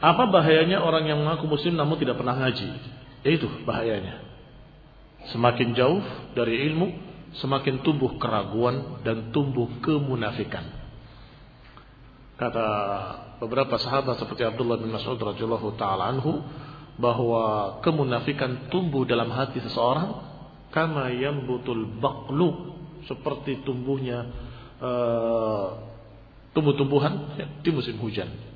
Apa bahayanya orang yang mengaku muslim namun tidak pernah ngaji? Itu bahayanya. Semakin jauh dari ilmu, semakin tumbuh keraguan dan tumbuh kemunafikan. Kata beberapa sahabat seperti Abdullah bin Mas'ud radhiyallahu taala anhu bahwa kemunafikan tumbuh dalam hati seseorang kama yambutul baqlu, seperti tumbuhnya tumbuh-tumbuhan di musim hujan.